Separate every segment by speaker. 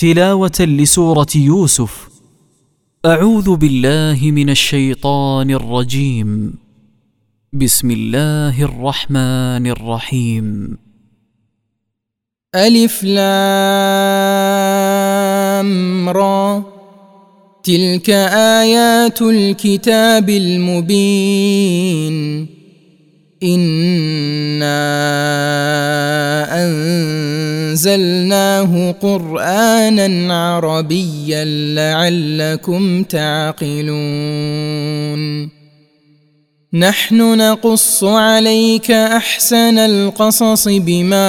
Speaker 1: تلاوة لسورة يوسف. أعوذ بالله من الشيطان الرجيم. بسم الله الرحمن الرحيم.
Speaker 2: ألف لام را، تلك آيات الكتاب المبين. إنا أنزلناه قرآنا عربيا لعلكم تعقلون. نحن نقص عليك أحسن القصص بما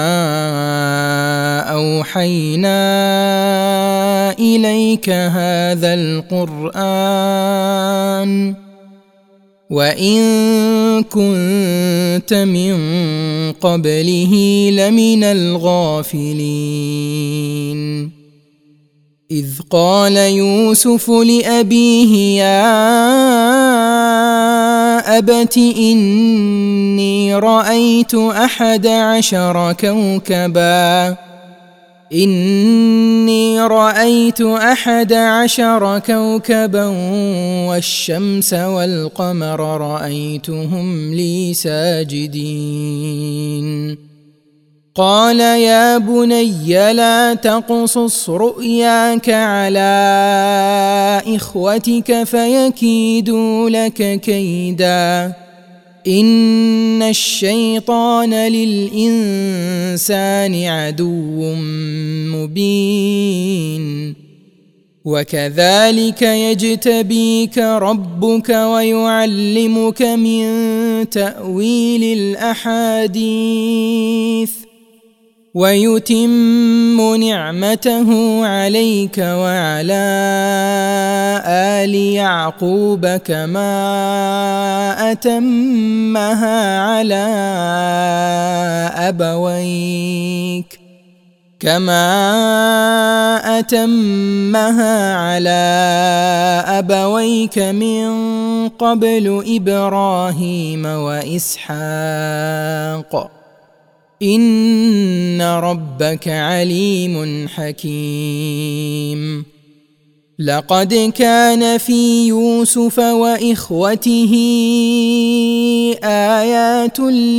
Speaker 2: أوحينا إليك هذا القرآن وإن كنت من قبله لمن الغافلين. إذ قال يوسف لأبيه يا أبت إني رأيت 11 كوكبا والشمس والقمر رأيتهم لي ساجدين. قال يا بني لا تقصص رؤياك على إخوتك فيكيدوا لك كيدا، إن الشيطان للإنسان عدو مبين. وكذلك يجتبيك ربك ويعلمك من تأويل الأحاديث ويتم نعمته عليك وعلى آل يعقوب كما أتمها على أبويك من قبل إبراهيم وإسحاق، إن ربك عليم حكيم. لقد كان في يوسف وإخوته آيات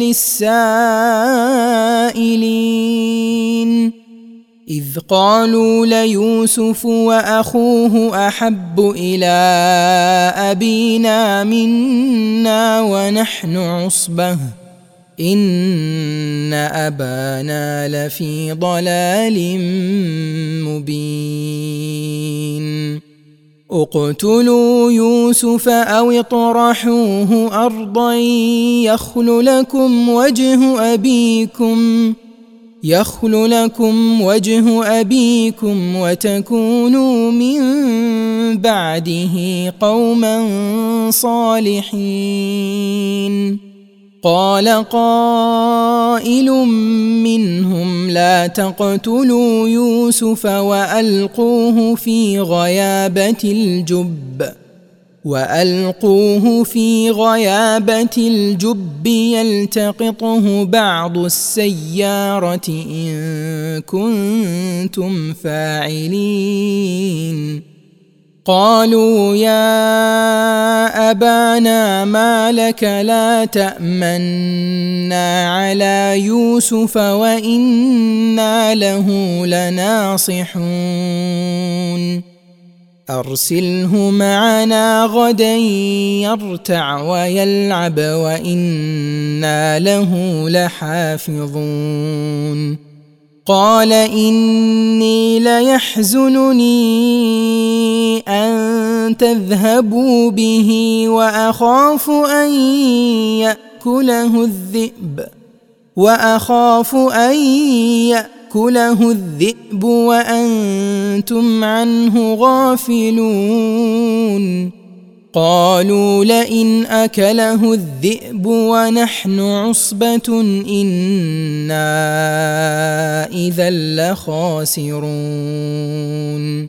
Speaker 2: للسائلين، إذ قالوا ليوسف وأخوه أحب إلى أبينا منا ونحن عصبة إن أبانا لفي ضلال مبين. اقتلوا يوسف أو اطرحوه أرضا يخل لكم وجه أبيكم وتكونوا من بعده قوما صالحين. قال قائل منهم لا تقتلوا يوسف وألقوه في غيابة الجب يلتقطه بعض السيارة إن كنتم فاعلين. قالوا يا أبانا ما لك لا تأمنا على يوسف وإنا له لناصحون. أرسله معنا غدا يرتع ويلعب وإنا له لحافظون. قال إني ليحزنني أن تذهبوا به وأخاف أن يأكله الذئب وأنتم عنه غافلون. قالوا لئن أكله الذئب ونحن عصبة إنا إذا لخاسرون.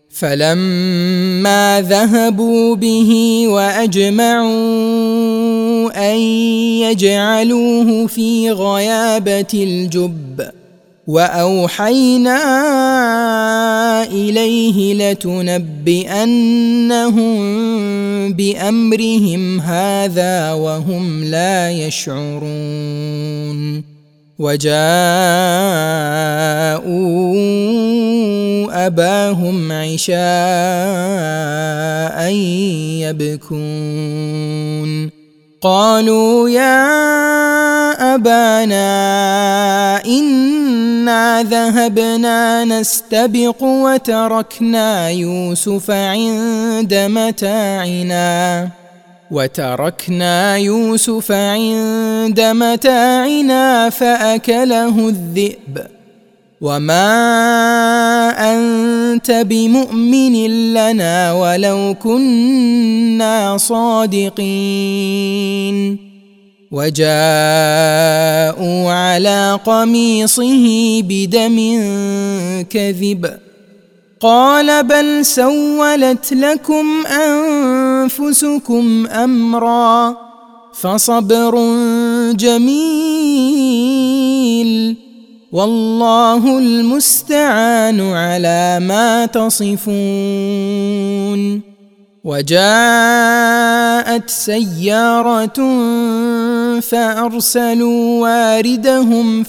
Speaker 2: فلما ذهبوا به وأجمعوا أن يجعلوه في غيابة الجب وأوحينا إليه لتنبئنهم بأمرهم هذا وهم لا يشعرون وجاءوا أباهم عشاء يبكون قالوا يا أبانا إنا ذهبنا نستبق وتركنا يوسف عند متاعنا فأكله الذئب وما أنت بمؤمن لنا ولو كنا صادقين وجاءوا على قميصه بدم كذب قال بل سولت لكم أنفسكم أمرا فصبر جميل والله المستعان على ما تصفون وجاءت سيارة فأرسلوا واردهم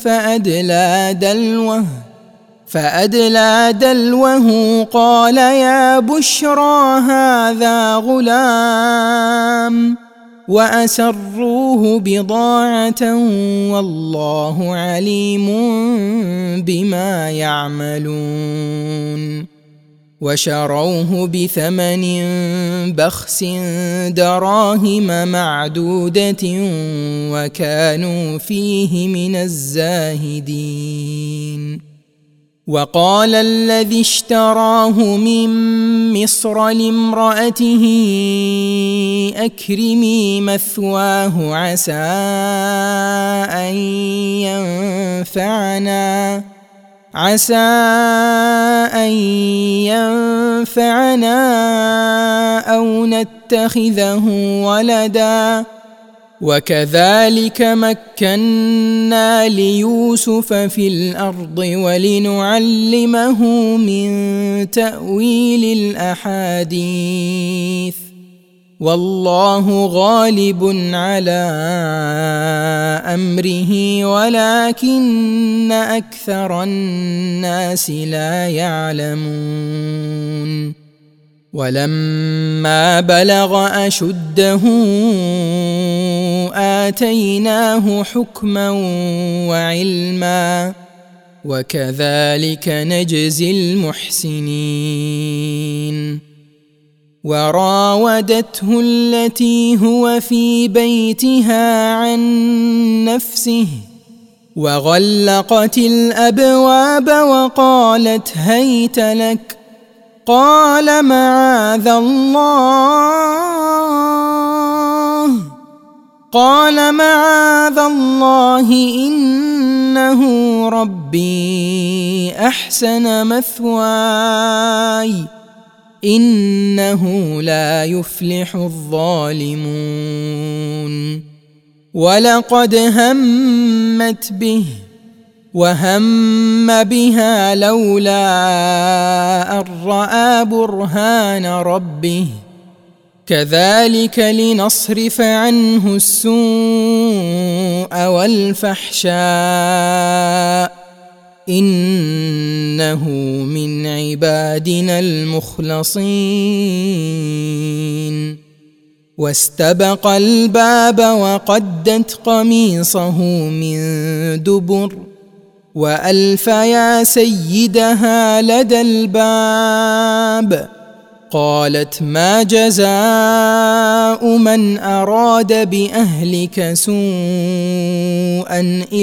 Speaker 2: فأدلى دلوه قال يا بشرى هذا غلام وأسروه بضاعة والله عليم بما يعملون وشروه بثمن بخس دراهم معدودة وكانوا فيه من الزاهدين وقال الذي اشتراه من مصر لامرأته أكرمي مثواه عسى أن ينفعنا أو نتخذه ولدا وكذلك مكنا ليوسف في الأرض ولنعلمه من تأويل الأحاديث والله غالب على أمره ولكن أكثر الناس لا يعلمون ولما بلغ أشده آتيناه حكما وعلما وكذلك نجزي المحسنين وراودته التي هو في بيتها عن نفسه وغلقت الأبواب وقالت هيت لك قال معاذ الله إنه ربي أحسن مثواي إنه لا يفلح الظالمون ولقد همت به وهم بها لولا أن رأى برهان ربه كذلك لنصرف عنه السوء والفحشاء إنه من عبادنا المخلصين واستبق الباب وقدت قميصه من دبر وألف يا سيدها لدى الباب قالت ما جزاء من أراد بأهلك سوءا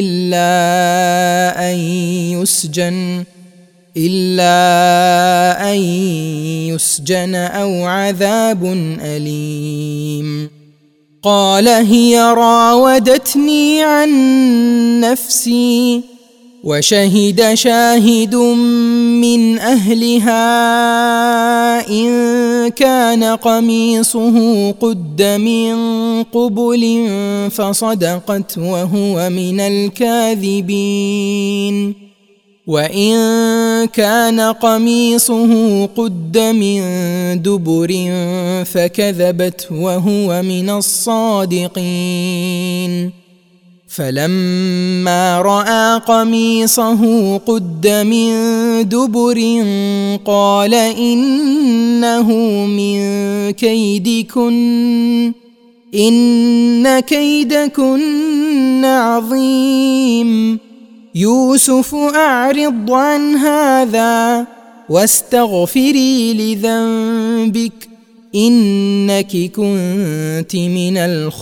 Speaker 2: إلا أن يسجن أو عذاب أليم قال هي راودتني عن نفسي وشهد شاهد من أهلها إن كان قميصه قد من قبل فصدقت وهو من الكاذبين وإن كان قميصه قد من دبر فكذبت وهو من الصادقين فلما رأى قميصه قد من دبر قال إنه من كيدكن إن كيدكن عظيم يوسف أعرض عن هذا واستغفري لذنبك إنك كنت من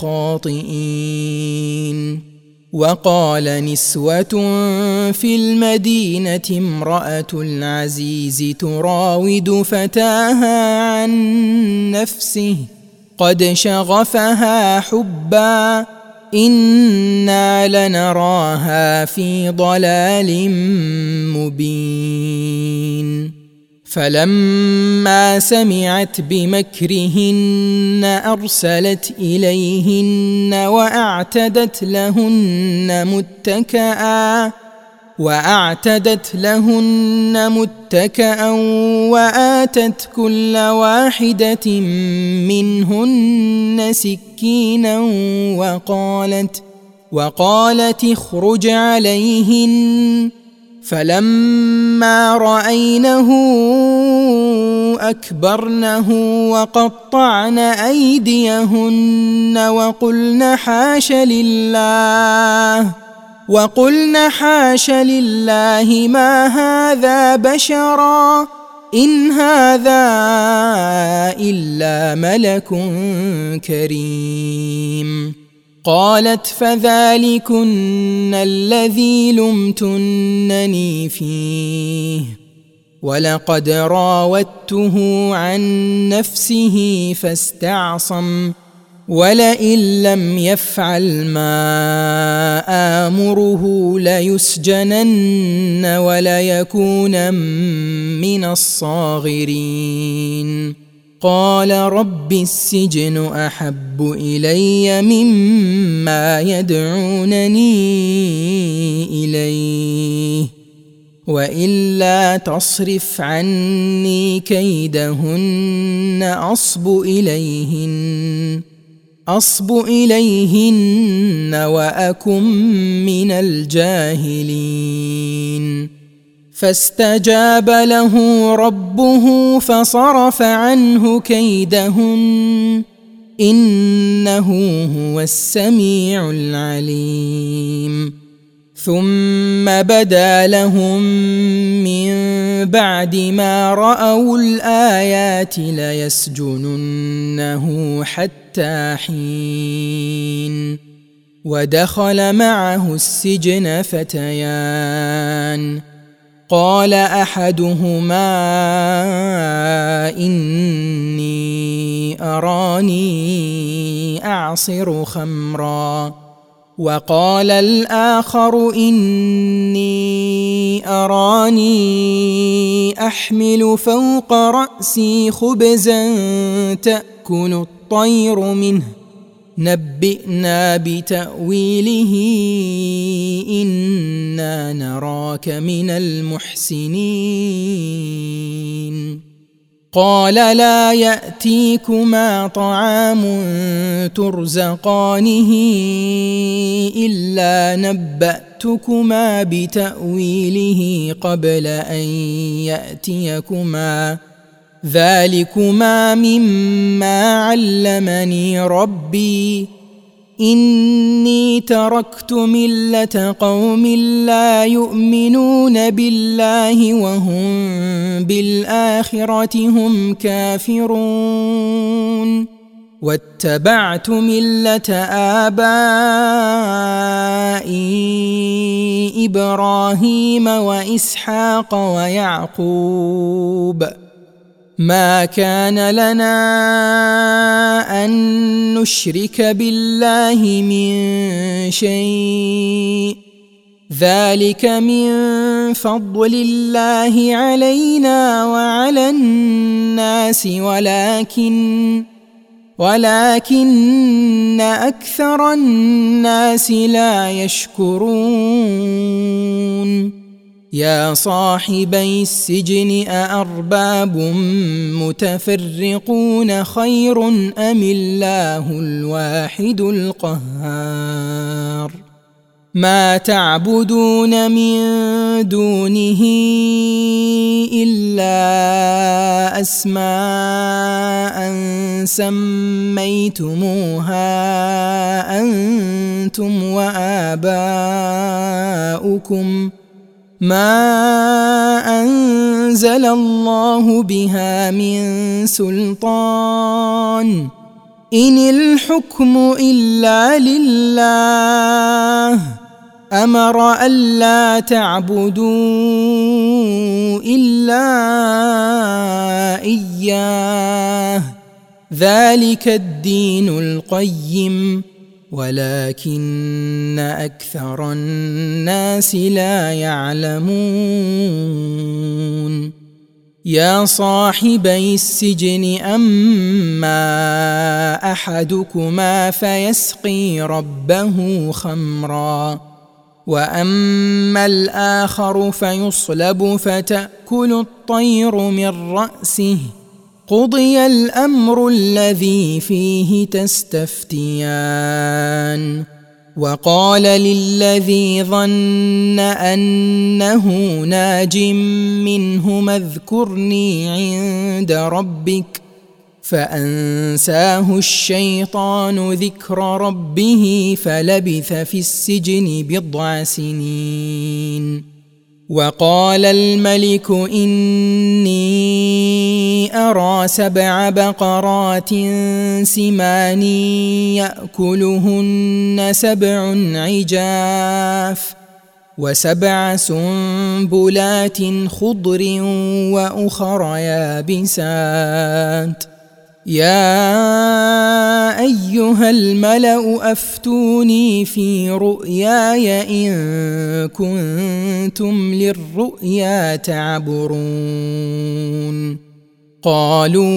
Speaker 2: الخاطئين وقال نسوة في المدينة امرأة العزيز تراود فتاها عن نفسه قد شغفها حبا إنا لنراها في ضلال مبين فلما سمعت بمكرهن أرسلت إليهن وأعتدت لهن متكأ وآتت كل واحدة منهن سكينا وقالت اخرج عليهن فلما رأينه أكبرنه وقطعن أيديهن وقلن حاش لله ما هذا بشرا إن هذا إلا ملك كريم قالت فذلكن الذي لمتنني فيه ولقد راودته عن نفسه فاستعصم ولئن لم يفعل ما آمره ليسجنن وليكون من الصاغرين قال رب السجن أحب إلي مما يدعونني إليه وإلا تصرف عني كيدهن أصب إليهن وأكن من الجاهلين فاستجاب له ربه فصرف عنه كيدهن إنه هو السميع العليم ثم بدا لهم من بعد ما رأوا الآيات ليسجننه حتى حين ودخل معه السجن فتيان قال أحدهما إني أراني أعصر خمرا وقال الآخر إني أراني أحمل فوق رأسي خبزا تأكل الطير منه نبئنا بتأويله إنا نراك من المحسنين قال لا يأتيكما طعام ترزقانه إلا نبأتكما بتأويله قبل أن يأتيكما ذلكما مما علمني ربي إني تركت ملة قوم لا يؤمنون بالله وهم بالآخرة هم كافرون واتبعت ملة آبائي إبراهيم وإسحاق ويعقوب ما كان لنا أن نشرك بالله من شيء ذلك من فضل الله علينا وعلى الناس ولكن أكثر الناس لا يشكرون يا صاحبي السجن أأرباب متفرقون خير أم الله الواحد القهار ما تعبدون من دونه إلا أسماء سميتموها أنتم وآباؤكم ما أنزل الله بها من سلطان إن الحكم إلا لله أمر ألا تعبدوا إلا إياه ذلك الدين القيم ولكن أكثر الناس لا يعلمون يا صاحبي السجن أما أحدكما فيسقي ربه خمرا وأما الآخر فيصلب فتأكل الطير من رأسه قضي الأمر الذي فيه تستفتيان وقال للذي ظن أنه ناج منهما اذكرني عند ربك فأنساه الشيطان ذكر ربه فلبث في السجن 10 سنين وقال الملك إني أرى 7 بقرات سمان يأكلهن 7 عجاف و7 سنبلات خضر وأخر يابسات يا أيها الملأ أفتوني في رؤياي إن كنتم للرؤيا تعبرون قالوا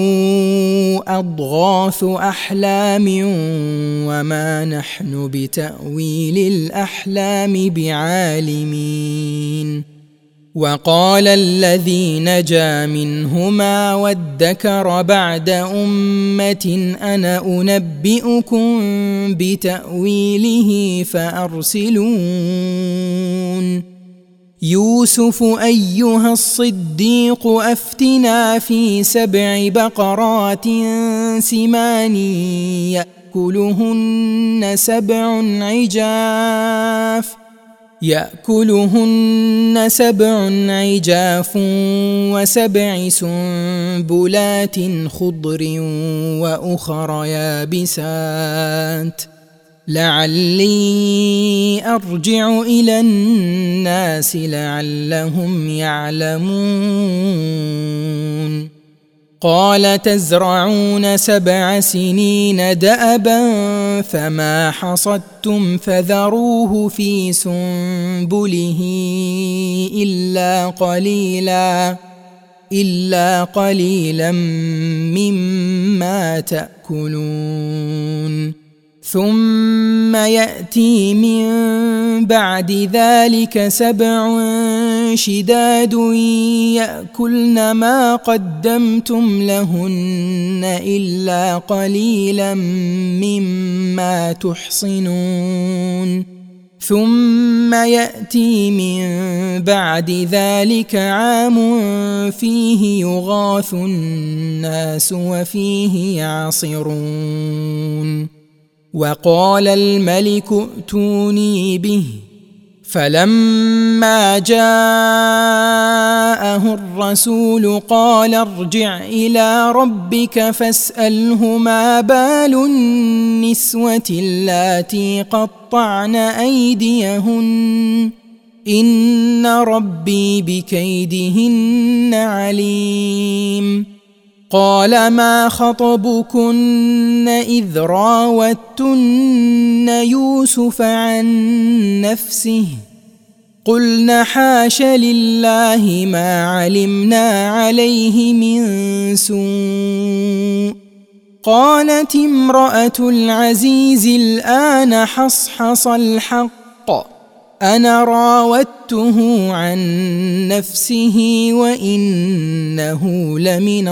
Speaker 2: أضغاث أحلام وما نحن بتأويل الأحلام بعالمين وقال الذي نجا منهما وادكر بعد أمة أنا أنبئكم بتأويله فأرسلون يوسف أيها الصديق أفتنا في 7 بقرات سمان يأكلهن 7 عجاف و7 سنبلات خضر وأخر يابسات لعلي أرجع إلى الناس لعلهم يعلمون قال تزرعون 7 سنين دأبا فما حصدتم فذروه في سنبله إلا قليلا مما تأكلون ثم يأتي من بعد ذلك 7 شداد يأكلن ما قدمتم لهن إلا قليلا مما تحصنون ثم يأتي من بعد ذلك عام فيه يغاث الناس وفيه يعصرون وقال الملك ائتوني به فلما جاءه الرسول قال ارجع إلى ربك فاسأله ما بال النسوة اللاتي قطعن أيديهن إن ربي بكيدهن عليم قال ما خطبكن إذ راوتن يوسف عن نفسه قلن حاش لله ما علمنا عليه من سوء قالت امرأة العزيز الآن حصحص الحق أنا راودته عن نفسه وإنه لمن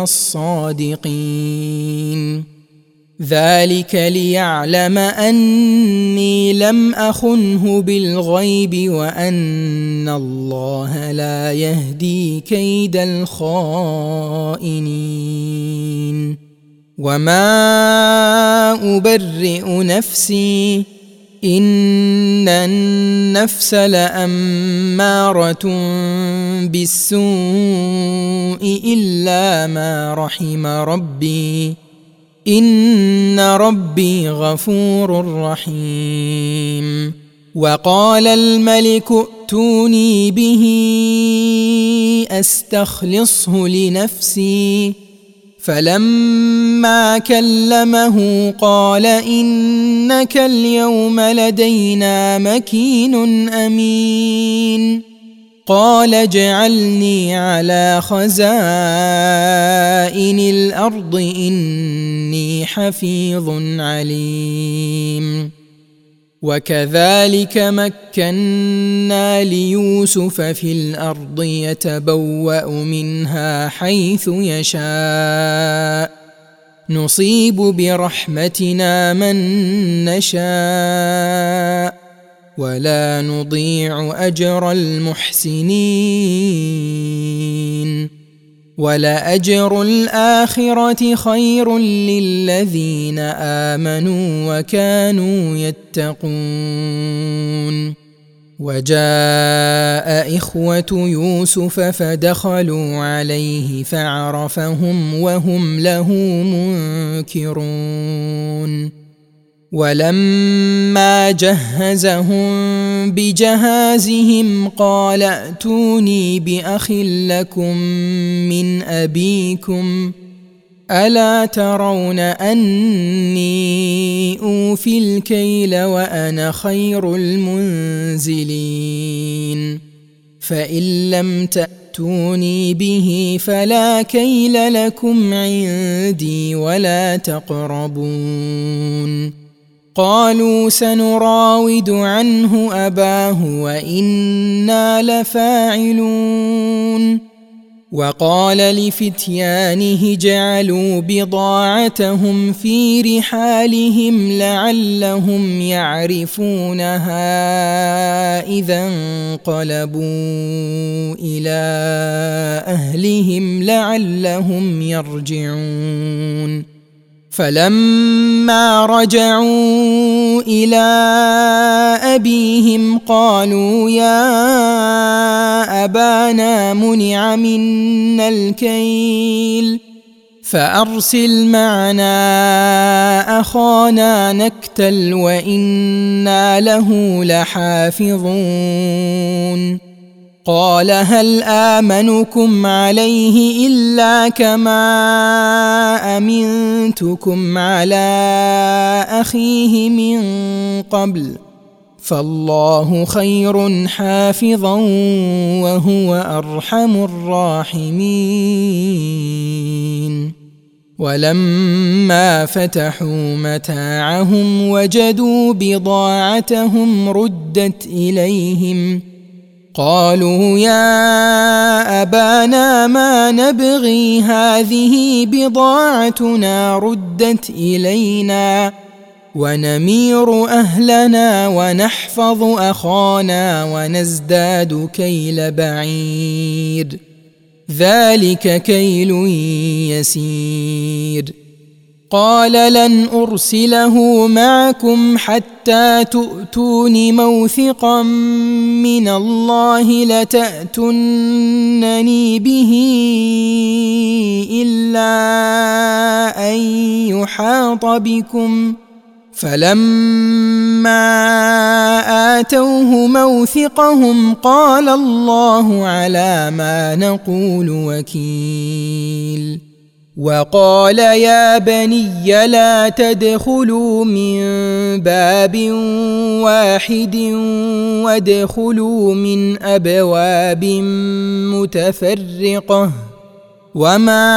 Speaker 2: الصادقين ذلك ليعلم أني لم أخنه بالغيب وأن الله لا يهدي كيد الخائنين وما أبرئ نفسي إن النفس لأمارة بالسوء إلا ما رحم ربي إن ربي غفور رحيم وقال الملك ائتوني به أستخلصه لنفسي فلما كلمه قال إنك اليوم لدينا مكين أمين قال اجعلني على خزائن الأرض إني حفيظ عليم وكذلك مكنا ليوسف في الأرض يتبوأ منها حيث يشاء نصيب برحمتنا من نشاء ولا نضيع أجر المحسنين ولأجر الآخرة خير للذين آمنوا وكانوا يتقون وجاء إخوة يوسف فدخلوا عليه فعرفهم وهم له منكرون ولما جهزهم بجهازهم قال ائتوني بأخ لكم من أبيكم ألا ترون أني أوفي الكيل وأنا خير المنزلين فإن لم تأتوني به فلا كيل لكم عندي ولا تقربون قالوا سنراود عنه أباه وإنا لفاعلون وقال لفتيانه جعلوا بضاعتهم في رحالهم لعلهم يعرفونها إذا انقلبوا إلى أهلهم لعلهم يرجعون فلما رجعوا إلى أبيهم قالوا يا أبانا منع منا الكيل فأرسل معنا أخانا نكتل وإنا له لحافظون قال هل آمنكم عليه إلا كما أمنتكم على أخيه من قبل فالله خير حافظا وهو أرحم الراحمين ولما فتحوا متاعهم وجدوا بضاعتهم ردت إليهم قالوا يا أبانا ما نبغي هذه بضاعتنا ردت إلينا ونمير أهلنا ونحفظ أخانا ونزداد كيل بعير ذلك كيل يسير قال لن أرسله معكم حتى تؤتون موثقا من الله لتأتونني به إلا أن يحاط بكم فلما آتوه موثقهم قال الله على ما نقول وكيل وقال يا بني لا تدخلوا من باب واحد وادخلوا من أبواب متفرقة وما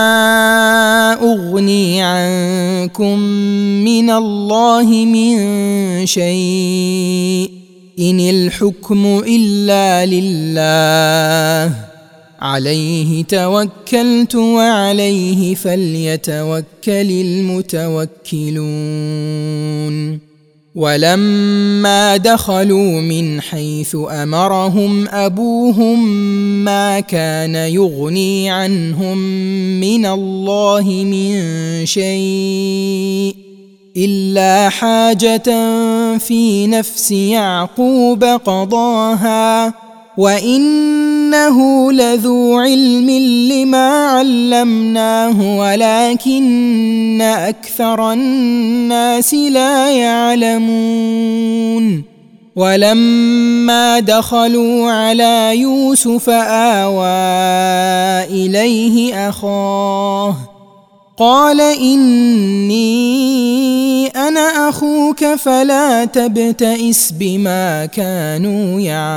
Speaker 2: أغني عنكم من الله من شيء إن الحكم إلا لله عليه توكلت وعليه فليتوكل المتوكلون ولما دخلوا من حيث أمرهم أبوهم ما كان يغني عنهم من الله من شيء إلا حاجة في نفس يعقوب قضاها وإنه لذو علم لما علمناه ولكن أكثر الناس لا يعلمون ولما دخلوا على يوسف آوى إليه أخاه قال إني أنا أخوك فلا تبتئس بما كانوا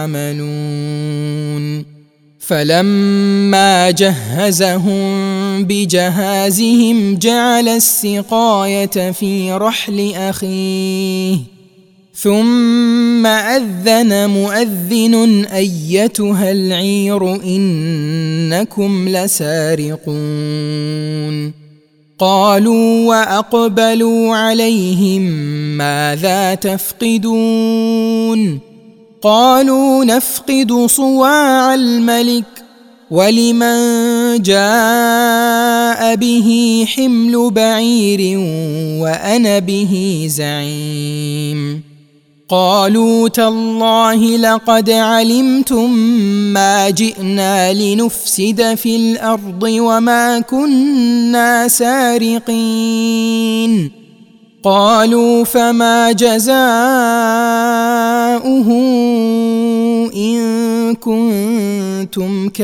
Speaker 2: يعملون فلما جهزهم بجهازهم جعل السقاية في رحل أخيه ثم أذن مؤذن أيتها العير إنكم لسارقون قالوا وأقبلوا عليهم ماذا تفقدون قالوا نفقد صواع الملك ولمن جاء به حمل بعير وأنا به زعيم قالوا تالله لقد علمتم ما جئنا لنفسد في الأرض وما كنا سارقين قالوا فما جزاؤه إن كنتم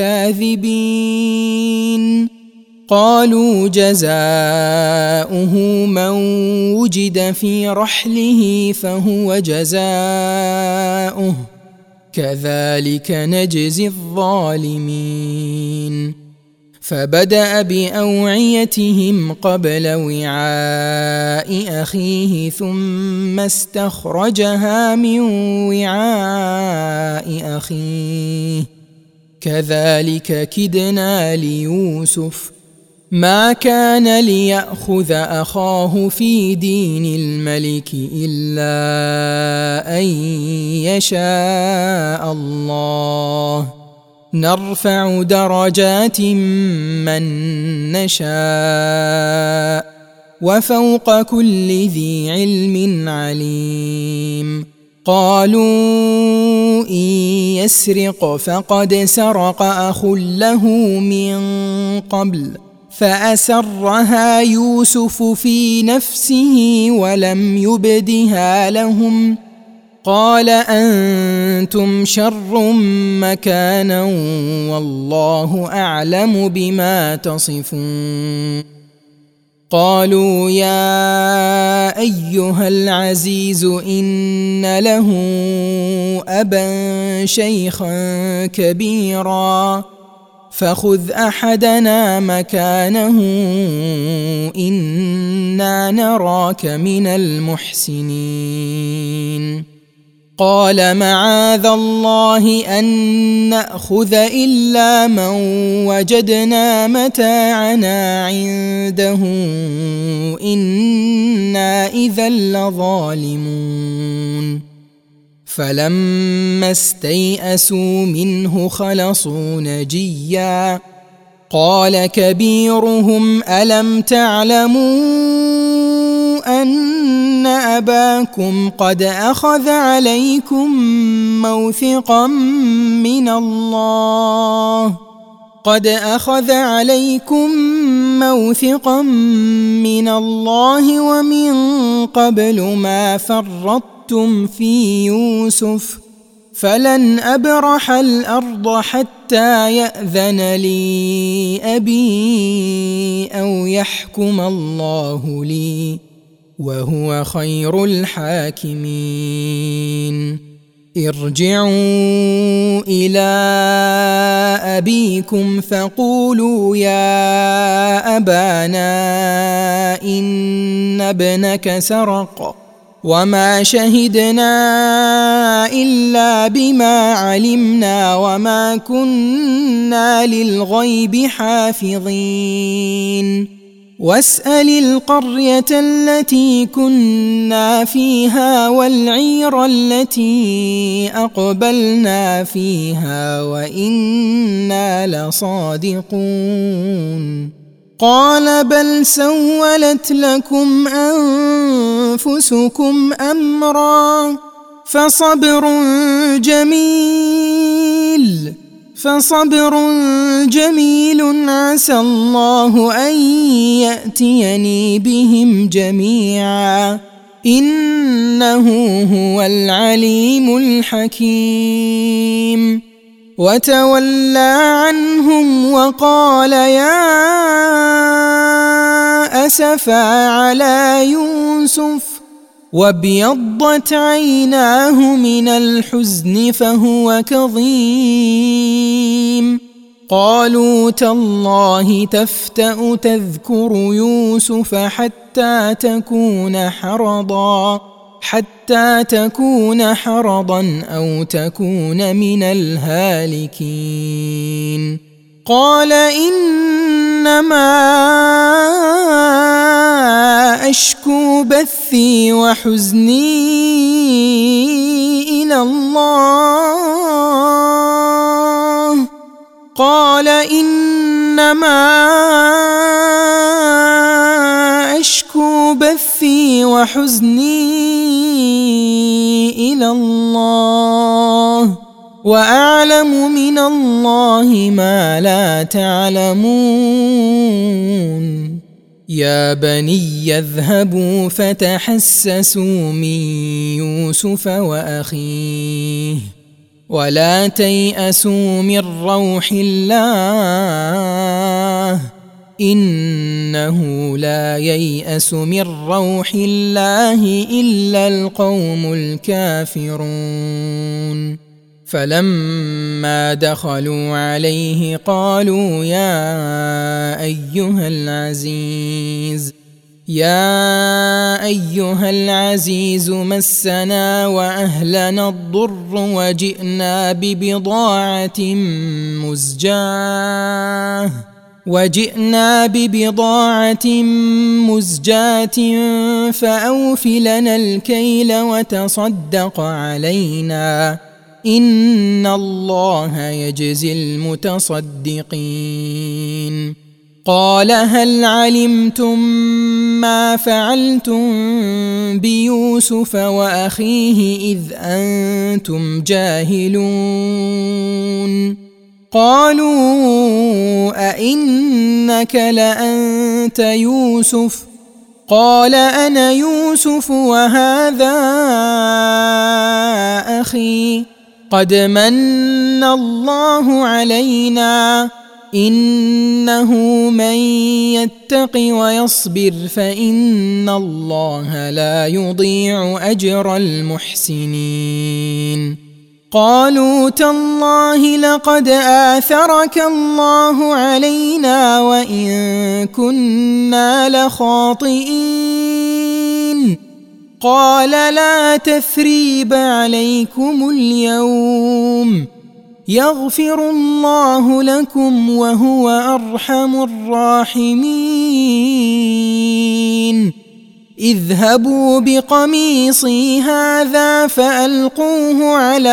Speaker 2: كاذبين قالوا جزاؤه من وجد في رحله فهو جزاؤه كذلك نجزي الظالمين فبدأ بأوعيتهم قبل وعاء أخيه ثم استخرجها من وعاء أخيه كذلك كدنا ليوسف ما كان ليأخذ أخاه في دين الملك إلا أن يشاء الله نرفع درجات من نشاء وفوق كل ذي علم عليم قالوا إن يسرق فقد سرق أخ له من قبل فأسرها يوسف في نفسه ولم يبدها لهم قال أنتم شر مكانا والله أعلم بما تصفون قالوا يا أيها العزيز إن له أبا شيخا كبيرا فخذ أحدنا مكانه إنا نراك من المحسنين قال معاذ الله أن نأخذ إلا من وجدنا متاعنا عنده إنا إذا لظالمون فلما استيئسوا منه خلصوا نجيا قال كبيرهم ألم تعلموا أن أباكم قد أخذ عليكم موثقا من الله ومن قبل ما فرطتم في يوسف فلن أبرح الأرض حتى يأذن لي أبي أو يحكم الله لي وهو خير الحاكمين ارجعوا إلى أبيكم فقولوا يا أبانا إن ابنك سرق وما شهدنا إلا بما علمنا وما كنا للغيب حافظين واسأل القرية التي كنا فيها والعير التي أقبلنا فيها وإنا لصادقون قال بل سولت لكم أنفسكم أمرا فصبر جميل عسى الله أن يأتيني بهم جميعا إنه هو العليم الحكيم وتولى عنهم وقال يا أسفا على يوسف وابيضت عيناه من الحزن فهو كظيم قالوا تالله تفتأ تذكر يوسف حتى تكون حرضا أو تكون من الهالكين قال إنما أشكو بثي وحزني إلى الله قال إنما أشكو بثي وحزني إلى الله وأعلم من الله ما لا تعلمون يا بني اذهبوا فتحسسوا من يوسف وأخيه ولا تيأسوا من روح الله إنه لا ييأس من روح الله إلا القوم الكافرون فلما دخلوا عليه قالوا يا أيها العزيز مسنا وأهلنا الضر وجئنا ببضاعة مزجاة فأوف لنا الكيل وتصدق علينا إن الله يجزي المتصدقين قال هل علمتم ما فعلتم بيوسف وأخيه إذ أنتم جاهلون قالوا أئنك لأنت يوسف قال أنا يوسف وهذا أخي قد من الله علينا إنه من يتق ويصبر فإن الله لا يضيع أجر المحسنين قالوا تالله لقد آثرك الله علينا وإن كنا لخاطئين قال لا تثريب عليكم اليوم يغفر الله لكم وهو أرحم الراحمين اذهبوا بقميصي هذا فألقوه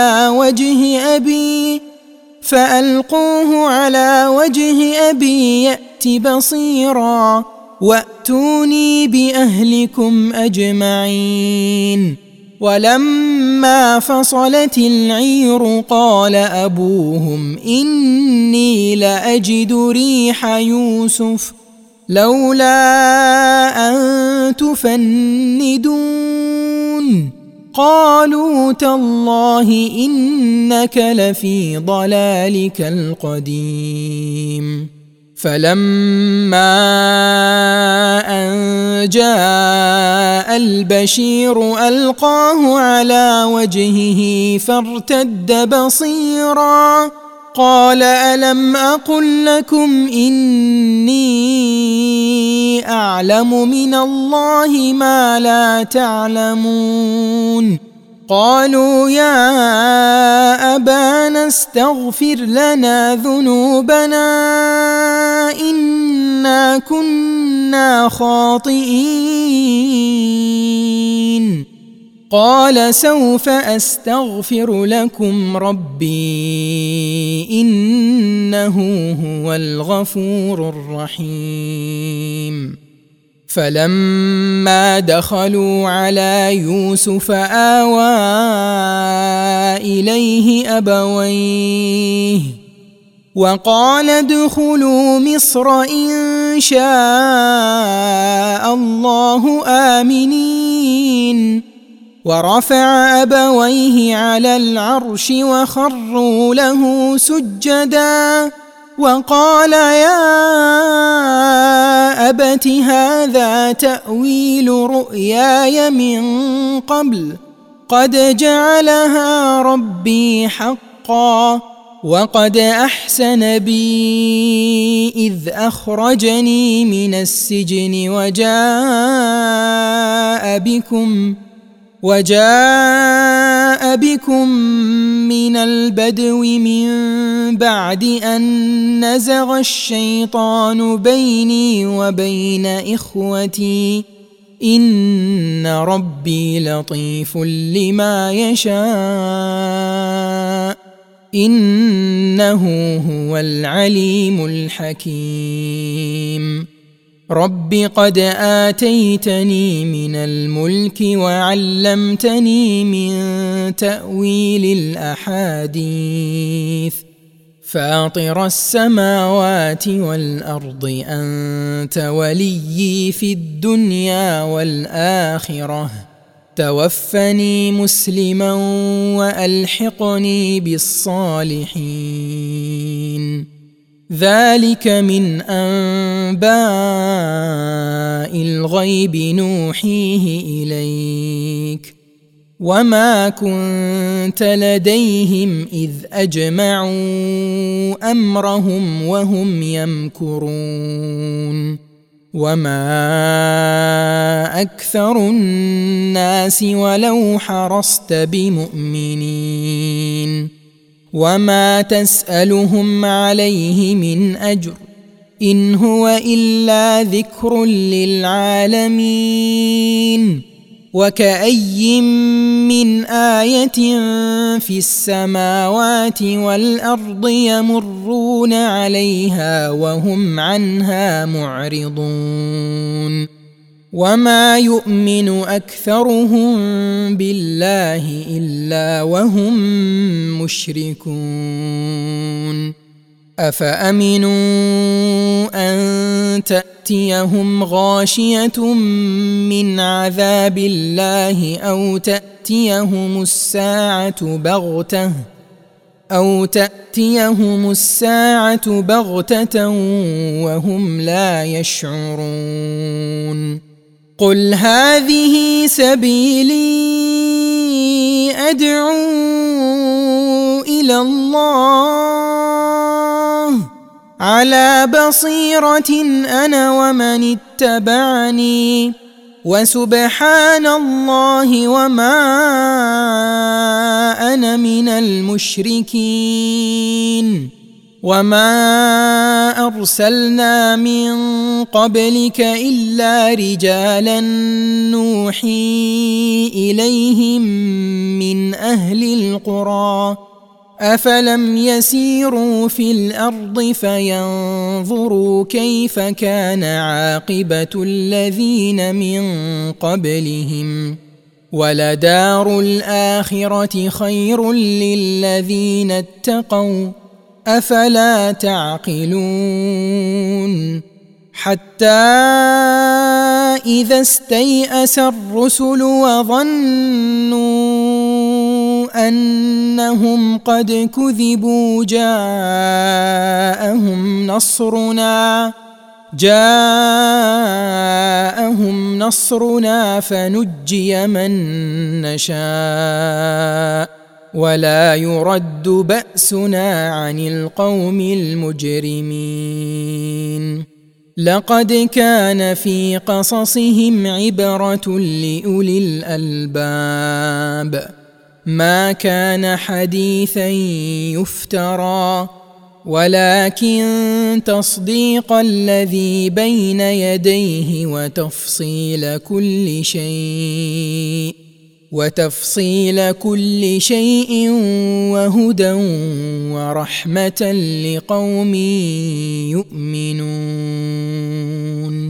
Speaker 2: على وجه أبي يأت بصيرا وأتوني بأهلكم أجمعين ولما فصلت العير قال أبوهم إني لأجد ريح يوسف لولا أن تفندون قالوا تالله إنك لفي ضلالك القديم فلما أن جاء البشير ألقاه على وجهه فارتد بصيرا قال ألم أقل لكم إني أعلم من الله ما لا تعلمون قالوا يا أبانا استغفر لنا ذنوبنا إنا كنا خاطئين قال سوف أستغفر لكم ربي إنه هو الغفور الرحيم فلما دخلوا على يوسف آوى إليه أبويه وقال ادخلوا مصر إن شاء الله آمنين ورفع أبويه على العرش وخروا له سجدا وقال يا أبت هذا تأويل رؤياي من قبل قد جعلها ربي حقا وقد أحسن بي إذ أخرجني من السجن وجاء بكم من البدو من بعد أن نزغ الشيطان بيني وبين إخوتي إن ربي لطيف لما يشاء إنه هو العليم الحكيم رب قد آتيتني من الملك وعلمتني من تأويل الأحاديث فاطر السماوات والأرض أنت وليي في الدنيا والآخرة توفني مسلما وألحقني بالصالحين ذلك من أنباء الغيب نوحيه إليك وما كنت لديهم إذ أجمعوا أمرهم وهم يمكرون وما أكثر الناس ولو حرصت بمؤمنين وما تسألهم عليه من أجر إن هو إلا ذكر للعالمين وكأي من آية في السماوات والأرض يمرون عليها وهم عنها معرضون وما يؤمن أكثرهم بالله إلا وهم مشركون أفأمنوا أن تأتيهم غاشية من عذاب الله أو تأتيهم الساعة بغتة وهم لا يشعرون قل هذه سبيلي أدعو إلى الله على بصيرة أنا ومن اتبعني وسبحان الله وما أنا من المشركين وما أرسلنا من قبلك إلا رجالا نوحي إليهم من أهل القرى أفلم يسيروا في الأرض فينظروا كيف كان عاقبة الذين من قبلهم ولدار الآخرة خير للذين اتقوا أفلا تعقلون حتى إذا استيأس الرسل وظنوا أنهم قد كذبوا جاءهم نصرنا فنجي من نشاء ولا يرد بأسنا عن القوم المجرمين لقد كان في قصصهم عبرة لأولي الألباب ما كان حديثا يفترى ولكن تصديق الذي بين يديه وتفصيل كل شيء وهدى ورحمة لقوم يؤمنون.